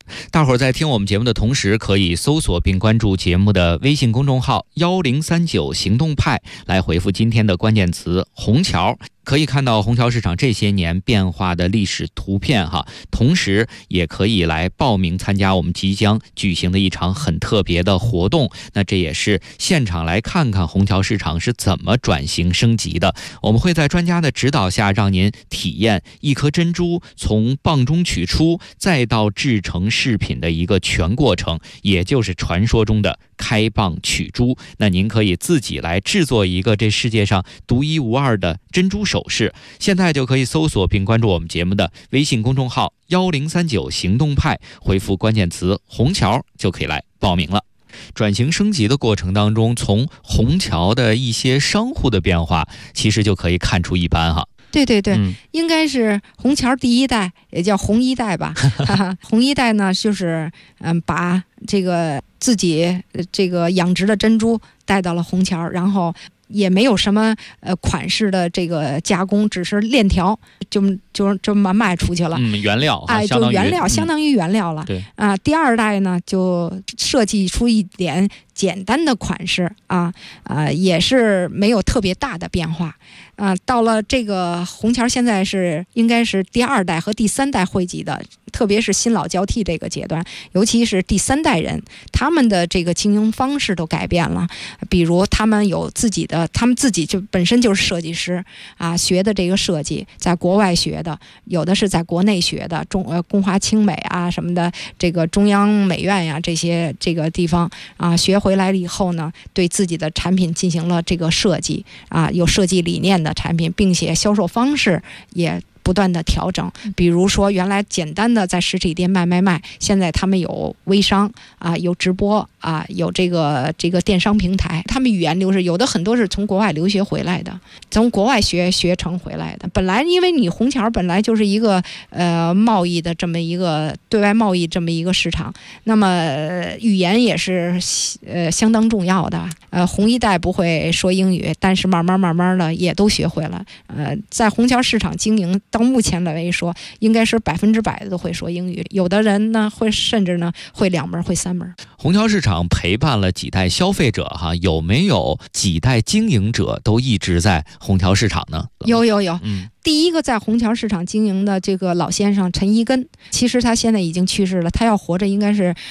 大伙儿在听我们节目的同时，可以搜索并关注节目的微信公众号1039行动派，来回复今天的关键词虹桥，可以看到虹桥市场这些年变化的历史图片哈。同时也可以来报名参加我们即将举行的一场很特别的活动，那这也是现场来看看虹桥市场是怎么转型升级的。我们会在专家的指导下，让您体验一颗珍珠从蚌中取出再到制成饰品的一个全过程，也就是传说中的开蚌取珠。那您可以自己来制作一个这世界上独一无二的珍珠首饰，现在就可以搜索并关注我们节目的微信公众号1039行动派，回复关键词虹桥就可以来报名了。转型升级的过程当中，从虹桥的一些商户的变化其实就可以看出一斑哈。 对对对，应该是虹桥第一代，也叫红一代吧。红一代呢，就是把这个自己这个养殖的珍珠带到了虹桥，然后也没有什么款式的这个加工，只是链条就卖出去了。 原料就原料相当于原料了。 对第二代呢，就设计出一点简单的款式也是没有特别大的变化。到了这个虹桥，现在应该是第二代和第三代汇集的，特别是新老交替这个阶段，尤其是第三代人，他们的这个经营方式都改变了。比如他们有自己的，他们自己就本身就是设计师学的这个设计，在国外学的，有的是在国内学的，工华清美什么的，这个中央美院呀这些这个地方学回来了以后呢，对自己的产品进行了这个设计有设计理念的产品，并且销售方式也不断的调整。比如说原来简单的在实体店卖，现在他们有微商有直播有这个电商平台。他们语言流失有的很多是从国外留学回来的，从国外学成回来的。本来因为你虹桥本来就是一个贸易的这么一个对外贸易这么一个市场，那么语言也是相当重要的。红一代不会说英语，但是慢慢的也都学会了。在虹桥市场经营到目前来说，应该是100%的都会说英语，有的人呢会甚至呢会2门会3门。 虹桥市场陪伴了几代消费者哈，有没有几代经营者都一直在虹桥市场呢？ 有。第一个在虹桥市场经营的这个老先生陈一根，其实他现在已经去世了，他要活着应该是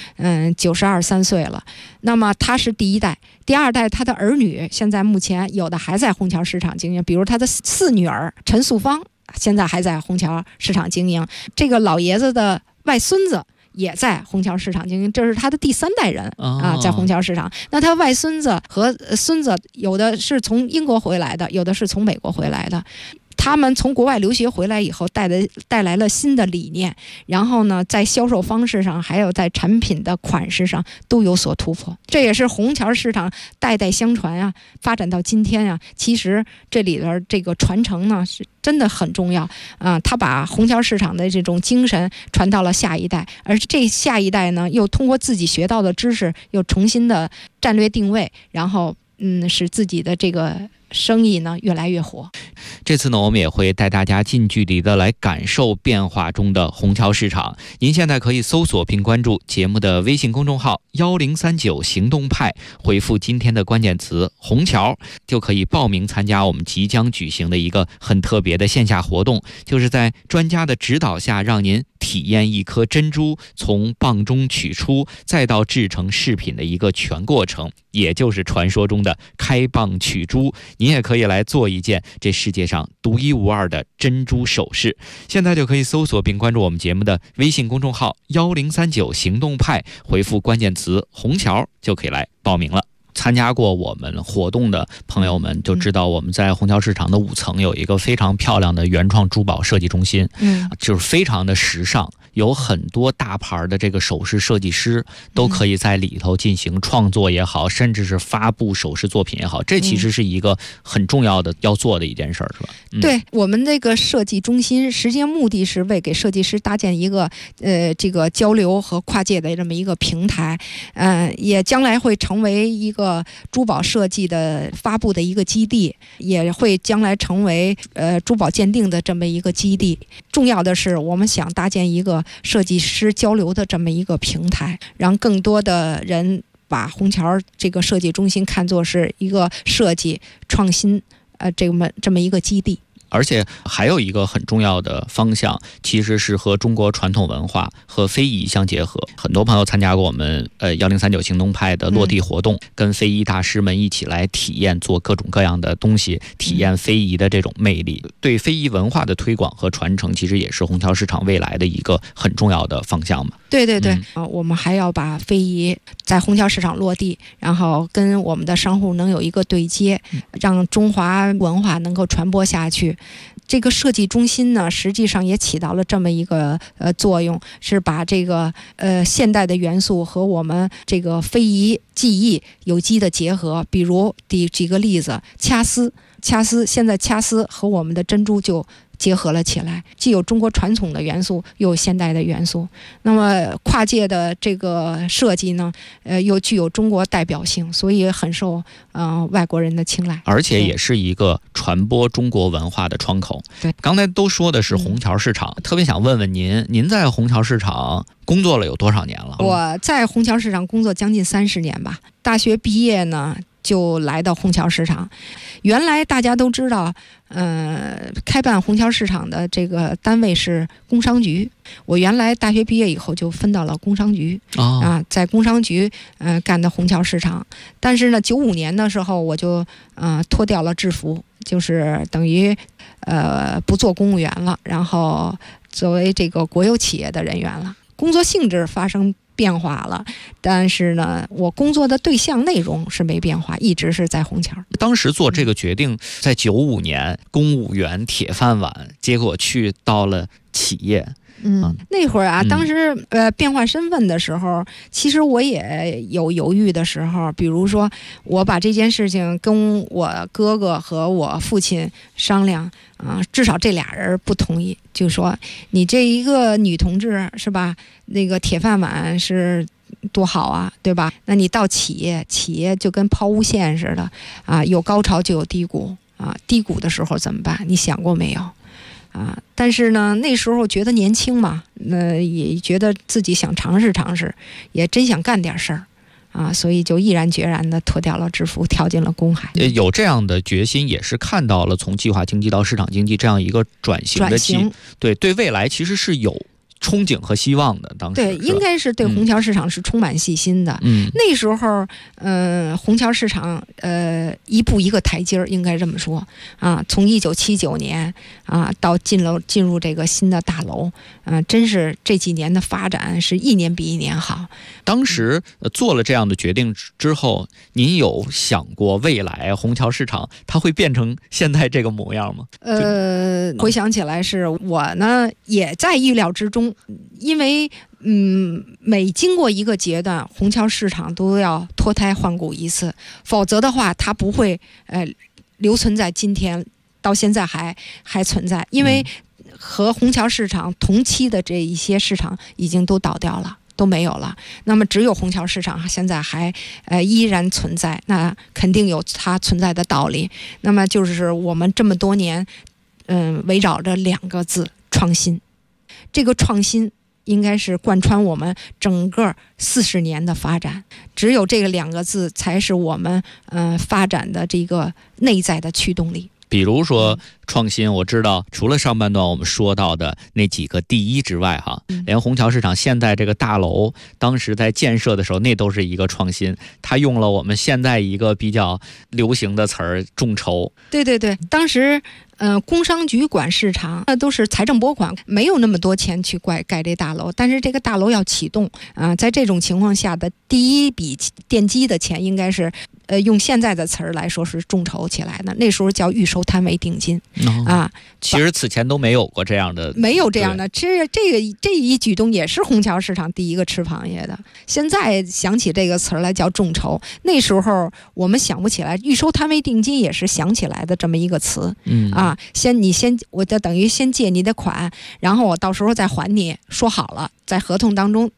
92、3岁了。那么他是第一代，第二代他的儿女现在目前有的还在虹桥市场经营，比如他的4女儿陈素芳现在还在虹桥市场经营，这个老爷子的外孙子也在虹桥市场经营，这是他的第3代人在虹桥市场。那他外孙子和孙子有的是从英国回来的，有的是从美国回来的。他们从国外留学回来以后带来了新的理念，然后呢在销售方式上还有在产品的款式上都有所突破。这也是虹桥市场代代相传发展到今天其实这里边这个传承呢是真的很重要他把虹桥市场的这种精神传到了下一代，而这下一代呢又通过自己学到的知识又重新的战略定位，然后使自己的这个生意呢越来越火。 这次呢，我们也会带大家近距离的来感受变化中的虹桥市场。您现在可以搜索并关注节目的微信公众号1039行动派，回复今天的关键词虹桥，就可以报名参加我们即将举行的一个很特别的线下活动，就是在专家的指导下，让您体验一颗珍珠从蚌中取出再到制成饰品的一个全过程，也就是传说中的开蚌取珠。您也可以来做一件这世界上独一无二的珍珠首饰。现在就可以搜索并关注我们节目的微信公众号1039行动派，回复关键词虹桥就可以来报名了。参加过我们活动的朋友们就知道，我们在虹桥市场的5层有一个非常漂亮的原创珠宝设计中心，就是非常的时尚，有很多大牌的这个首饰设计师都可以在里头进行创作也好，甚至是发布首饰作品也好，这其实是一个很重要的要做的一件事儿，是吧？ 对，我们这个设计中心实际上目的是为给设计师搭建一个这个交流和跨界的这么一个平台，也将来会成为一个珠宝设计的发布的一个基地，也会将来成为珠宝鉴定的这么一个基地。重要的是，我们想搭建一个设计师交流的这么一个平台，让更多的人把虹桥这个设计中心看作是一个设计创新这么一个基地。 而且还有一个很重要的方向，其实是和中国传统文化和非遗相结合。很多朋友参加过我们1039行动派的落地活动，跟非遗大师们一起来体验做各种各样的东西，体验非遗的这种魅力。对非遗文化的推广和传承，其实也是虹桥市场未来的一个很重要的方向嘛。 对对对，我们还要把非遗在虹桥市场落地，然后跟我们的商户能有一个对接，让中华文化能够传播下去。这个设计中心呢，实际上也起到了这么一个作用，是把这个现代的元素和我们这个非遗技艺有机的结合。比如举个例子，掐丝，现在掐丝和我们的珍珠就结合了起来，既有中国传统的元素，又有现代的元素。那么跨界的这个设计呢，又具有中国代表性，所以很受外国人的青睐， 而且也是一个传播中国文化的窗口。 对， 刚才都说的是虹桥市场，特别想问问您在虹桥市场工作了有多少年了？ 我在虹桥市场工作将近30年吧，大学毕业呢就来到虹桥市场。原来大家都知道，开办虹桥市场的这个单位是工商局。我原来大学毕业以后就分到了工商局，在工商局干的虹桥市场。但是呢，95年的时候我就脱掉了制服，就是等于不做公务员了，然后作为这个国有企业的人员了。工作性质发生变化了，但是呢，我工作的对象内容是没变化，一直是在虹桥。 当时做这个决定，在95年，公务员铁饭碗，结果去到了企业。 那会儿啊，当时变换身份的时候，其实我也有犹豫的时候。比如说，我把这件事情跟我哥哥和我父亲商量，至少这俩人不同意，就说你这一个女同志是吧，那个铁饭碗是多好啊，对吧？那你到企业就跟抛物线似的有高潮就有低谷低谷的时候怎么办？你想过没有？但是呢，那时候觉得年轻嘛，也觉得自己想尝试尝试，也真想干点事儿所以就毅然决然地脱掉了制服，跳进了公海。 有这样的决心，也是看到了从计划经济到市场经济这样一个转型的对未来其实是有憧憬和希望的。当时对，应该是对虹桥市场是充满信心的。那时候虹桥市场一步一个台阶儿，应该这么说从1979年到进入这个新的大楼真是这几年的发展是一年比一年好。 当时做了这样的决定之后，您有想过未来虹桥市场它会变成现在这个模样吗？ 回想起来是我呢也在意料之中，因为每经过一个阶段，虹桥市场都要脱胎换骨一次，否则的话它不会留存在今天，到现在还存在。因为和虹桥市场同期的这一些市场已经都倒掉了，都没有了，那么只有虹桥市场现在还依然存在，那肯定有它存在的道理。那么就是我们这么多年围绕着2个字，创新。这个创新应该是贯穿我们整个40年的发展，只有这个2个字才是我们发展的这个内在的驱动力。 比如说创新，我知道除了上半段我们说到的那几个第一之外连虹桥市场现在这个大楼当时在建设的时候，那都是一个创新，它用了我们现在一个比较流行的词儿，众筹。 对对对，当时工商局管市场，那都是财政拨款，没有那么多钱去盖这大楼，但是这个大楼要启动在这种情况下的第一笔奠基的钱，应该是用现在的词儿来说是众筹起来的，那时候叫预收摊位定金其实此前都没有过这样的， 没有这样的。这一举动也是虹桥市场第一个吃螃蟹的。现在想起这个词儿来叫众筹，那时候我们想不起来，预收摊位定金也是想起来的这么一个词我就等于先借你的款，然后我到时候再还你，说好了在合同当中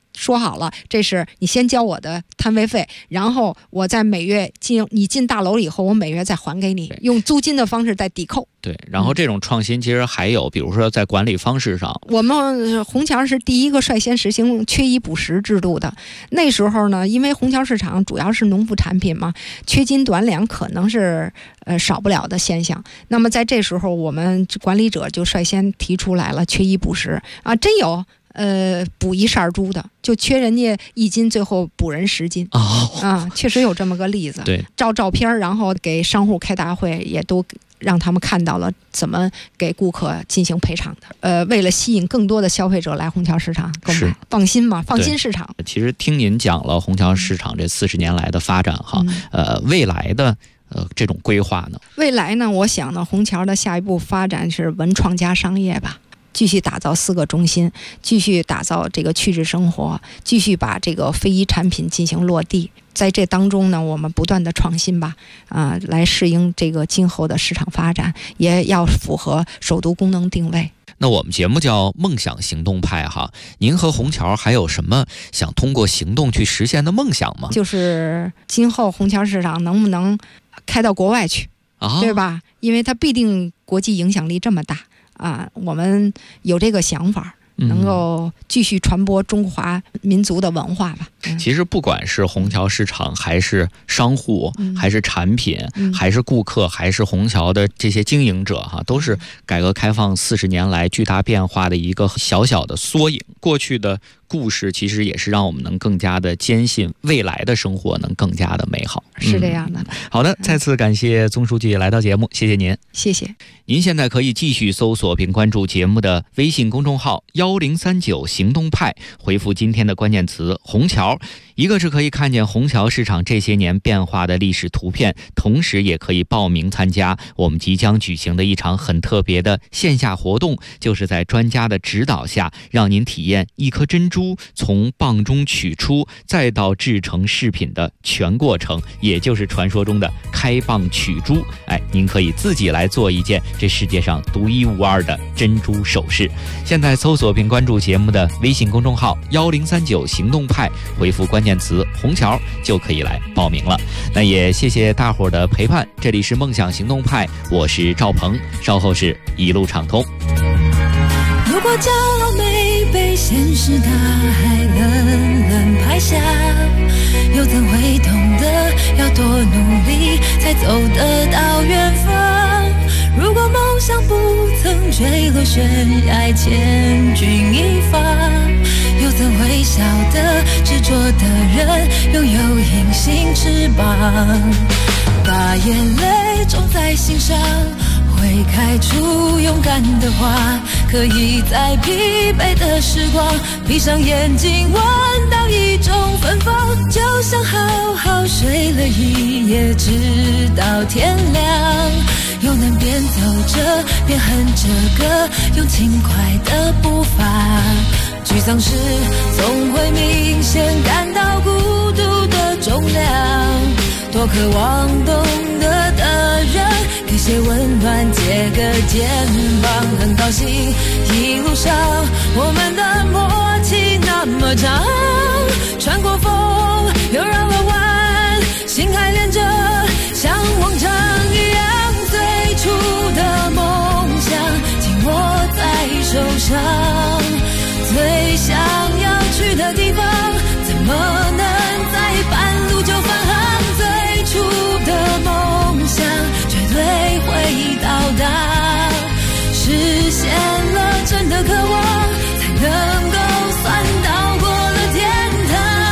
说好了，这是你先交我的摊位费，然后我在每月你进大楼以后，我每月再还给你，用租金的方式再抵扣。 对，然后这种创新其实还有，比如说在管理方式上， 我们虹桥是第一个率先实行缺衣补食制度的。那时候呢，因为虹桥市场主要是农副产品嘛，缺斤短两可能是少不了的现象。那么在这时候，我们管理者就率先提出来了缺衣补食啊，真有。补1扇猪的，就缺人家1斤，最后补人10斤确实有这么个例子。 对， 照片，然后给商户开大会，也都让他们看到了怎么给顾客进行赔偿的。为了吸引更多的消费者来虹桥市场购买，放心嘛，放心市场。 其实听您讲了虹桥市场这40年来的发展哈，未来的这种规划呢？ 未来呢，我想呢，虹桥的下一步发展是文创加商业吧。继续打造4个中心，继续打造这个趣致生活，继续把这个非遗产品进行落地。在这当中呢，我们不断的创新吧，来适应这个今后的市场发展，也要符合首都功能定位。 那我们节目叫梦想行动派哈，您和虹桥还有什么想通过行动去实现的梦想吗？ 就是今后虹桥市场能不能开到国外去，对吧？因为它必定国际影响力这么大。我们有这个想法，能够继续传播中华民族的文化吧。 其实不管是虹桥市场，还是商户，还是产品，还是顾客，还是虹桥的这些经营者哈，都是改革开放40年来巨大变化的一个小小的缩影。过去的故事其实也是让我们能更加的坚信未来的生活能更加的美好。 是这样的。 好的，再次感谢宗书记来到节目，谢谢您。 谢谢。 您现在可以继续搜索并关注节目的微信公众号1039行动派，回复今天的关键词虹桥，一个是可以看见虹桥市场这些年变化的历史图片，同时也可以报名参加我们即将举行的一场很特别的线下活动，就是在专家的指导下，让您体验一颗珍珠从蚌中取出再到制成饰品的全过程，也就是传说中的开蚌取珠。您可以自己来做一件这世界上独一无二的珍珠首饰。现在搜索并关注节目的微信公众号1039行动派，回复关键词虹桥就可以来报名了。那也谢谢大伙儿的陪伴，这里是梦想行动派，我是赵鹏，稍后是一路畅通。 如果骄傲没被现实大海冷冷拍下，又怎会懂得要多努力才走得到远方？如果梦想不曾坠落悬崖千钧一发，又怎会晓得执着的人拥有隐形翅膀？把眼泪种在心上，会开出勇敢的花，可以在疲惫的时光闭上眼睛闻到一种芬芳，就像好好睡了一夜直到天亮，又能边走着边哼着歌，用轻快的步伐。沮丧时总会明显感到孤独的重量，多渴望懂得的人给些温暖，借个肩膀。很高兴一路上我们的默契那么长，穿过风又绕了弯，心还连着像往常一样，最初的梦想紧握在手上，最想要去的地方怎么能在半路就返航？最初的梦想绝对会到达，实现了真的渴望，才能够算到过了天堂。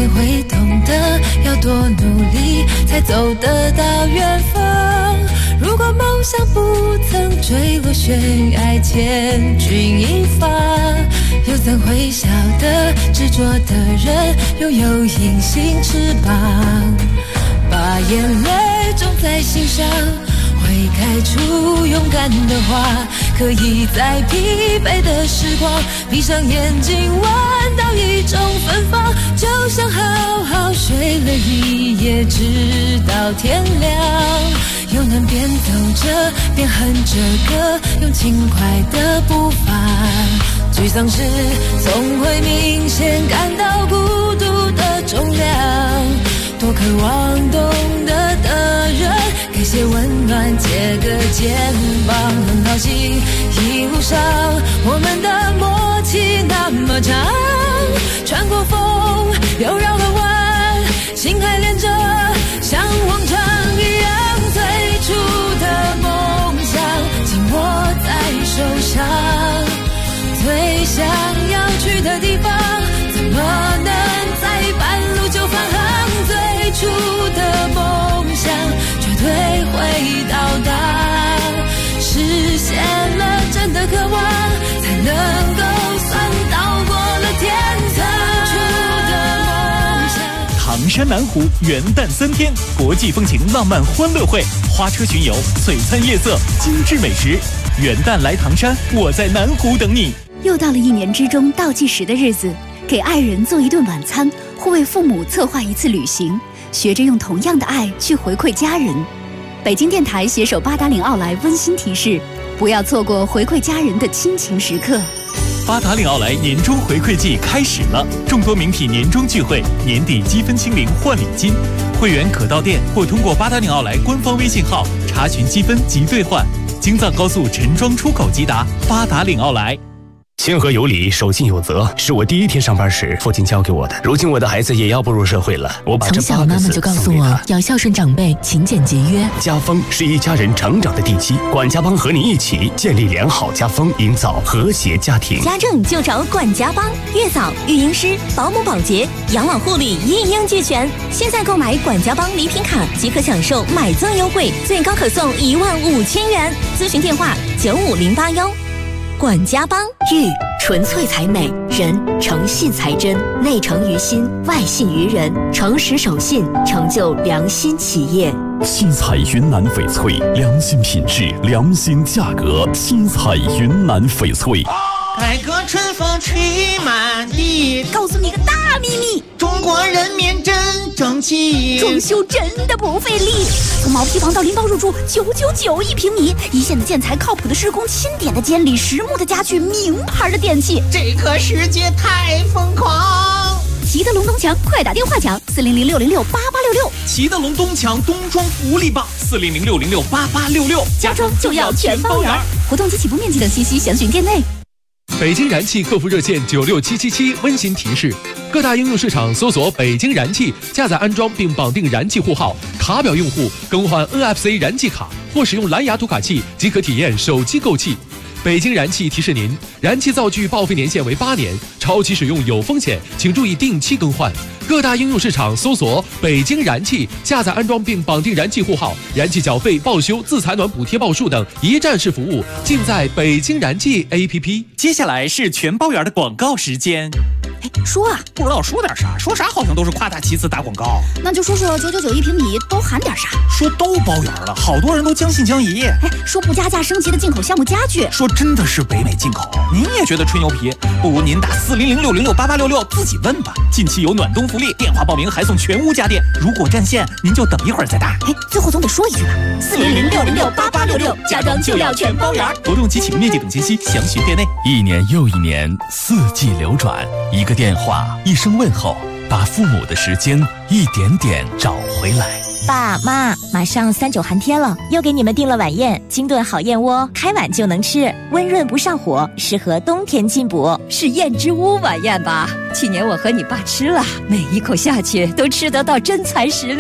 会懂得要多努力才走得到远方。如果梦想不曾坠落悬崖，千钧一发，又怎会晓得执着的人拥有隐形翅膀？把眼泪种在心上，会开出勇敢的花，可以在疲惫的时光闭上眼睛闻到一种芬芳，就像好好睡了一夜直到天亮，又能边走着边哼着歌，用轻快的步伐。沮丧时总会明显感到孤独的重量，多渴望懂得的人给些温暖，借个肩膀。很高兴一路上我们的默契那么长，穿过风又绕了弯，心还连着像往常一样。最初的梦想紧握在手上，最想要去的地方怎么能在半路就返航？最初的梦想绝对会到达，实现了真的渴望，才能够算到过了天堂。最初的梦想。 唐山南湖元旦3天，国际风情浪漫欢乐会，花车巡游，璀璨夜色，精致美食。元旦来唐山，我在南湖等你。 又到了一年之中倒计时的日子，给爱人做一顿晚餐，或为父母策划一次旅行，学着用同样的爱去回馈家人。北京电台携手八达岭奥莱温馨提示，不要错过回馈家人的亲情时刻。 八达岭奥莱年终回馈季开始了，众多名品年终聚会，年底积分清零换礼金，会员可到店或通过八达岭奥莱官方微信号查询积分及兑换。京藏高速陈庄出口即达，八达岭奥莱。 谦和有礼，守信有责，是我第一天上班时父亲教给我的。如今我的孩子也要步入社会了，我把这从小妈妈就告诉我要孝顺长辈，勤俭节约。 家风是一家人成长的地基，管家帮和你一起建立良好家风，营造和谐家庭。 家政就找管家帮，月嫂、育婴师、保姆、保洁、养老护理一应俱全。现在购买管家帮礼品卡即可享受买赠优惠，最高可送15000元。咨询电话95081。管家帮，玉纯粹才美，人诚信才真，内诚于心，外信于人，诚实守信，成就良心企业。 新彩云南翡翠，良心品质，良心价格。新彩云南翡翠。 改革春风吹满地， 告诉你个大秘密， 中国人民真争气， 装修真的不费力，从毛坯房到拎包入住999一平米，一线的建材，靠谱的施工，钦点的监理，实木的家具，名牌的电器， 这个世界太疯狂。 齐德龙东墙，快打电话抢400-606-8866。 齐德龙东墙冬装福利棒，400-606-8866， 家装就要全包圆。活动及起步面积等信息详询店内。 北京燃气客服热线96777温馨提示：各大应用市场搜索北京燃气，下载安装并绑定燃气户号，卡表用户更换 NFC 燃气卡或使用蓝牙读卡器即可体验手机购气。北京燃气提示您，燃气灶具报废年限为8年，超期使用有风险，请注意定期更换。各大应用市场搜索北京燃气，下载安装并绑定燃气户号，燃气缴费、报修、自采暖补贴报数等一站式服务尽在北京燃气 APP。 接下来是全包圆的广告时间。 说啊， 不知道说点啥，说啥好像都是夸大其词打广告。 那就说说999一平米都含点啥？ 说都包圆了，好多人都将信将疑。 说不加价升级的进口项目家具， 说真的是北美进口，您也觉得吹牛皮？不如您打400-606-8866自己问吧。近期有暖冬福利，电话报名还送全屋家电。如果占线，您就等一会儿再打。 最后总得说一句吧，400-606-8866，家装就要全包圆。 活动及起步面积等信息详询店内。 一年又一年，四季流转，一个电话，一声问候，把父母的时间一点点找回来。 爸妈，马上39寒天了，又给你们订了晚宴，清炖好燕窝，开碗就能吃，温润不上火，适合冬天进补。 是燕之屋晚宴吧？去年我和你爸吃了，每一口下去都吃得到真材实料。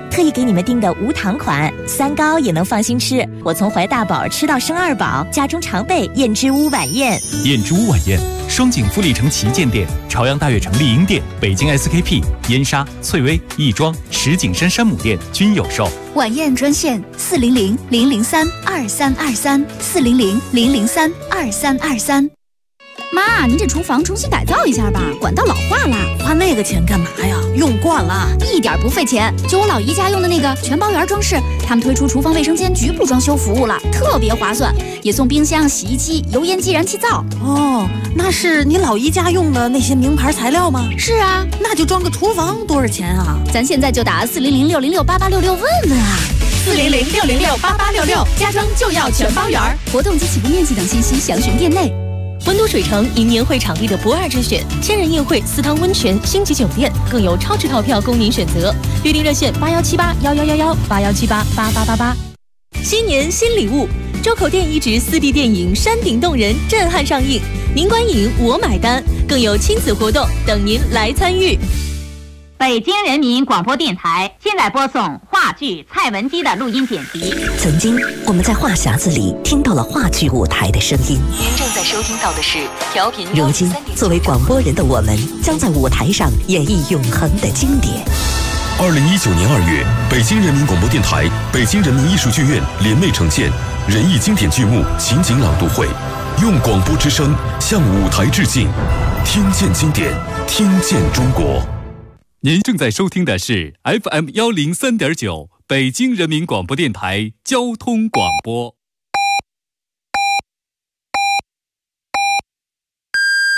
特意给你们订的无糖款，3高也能放心吃。我从怀大宝吃到生2宝，家中常备燕之屋晚宴。 燕之屋晚宴，双井富力城旗舰店、朝阳大悦城丽婴店、北京 SKP、燕莎、翠微、亦庄、石景山山姆店均有售。 晚宴专线400-003-2323，400-003-2323。妈，您这厨房重新改造一下吧，管道老化了。 花那个钱干嘛呀？用惯了， 一点不费钱。就我老姨家用的那个全包圆装饰，他们推出厨房卫生间局部装修服务了，特别划算，也送冰箱、洗衣机、油烟机、燃气灶。 哦，那是你老姨家用的那些名牌材料吗？ 是啊， 那就装个厨房多少钱啊？ 咱现在就打400-606-8866问问啊。 400-606-8866，家装就要全包圆。 活动及起步面积等信息详询店内。 温都水城迎年会场地的不二之选，千人宴会、4汤温泉、星级酒店，更有超值套票供您选择。预订热线81781111，81788888。新年新礼物，周口店一直4D 电影《山顶洞人》震撼上映，您观影我买单，更有亲子活动等您来参与。 北京人民广播电台现在播送话剧蔡文姬的录音剪辑。 曾经我们在话匣子里听到了话剧舞台的声音， 您正在收听到的是调频。 如今作为广播人的我们，将在舞台上演绎永恒的经典。 2019年2月，北京人民广播电台、北京人民艺术剧院联袂呈现人艺经典剧目情景朗读会，用广播之声向舞台致敬，听见经典，听见中国。 您正在收听的是 FM103.9北京人民广播电台交通广播。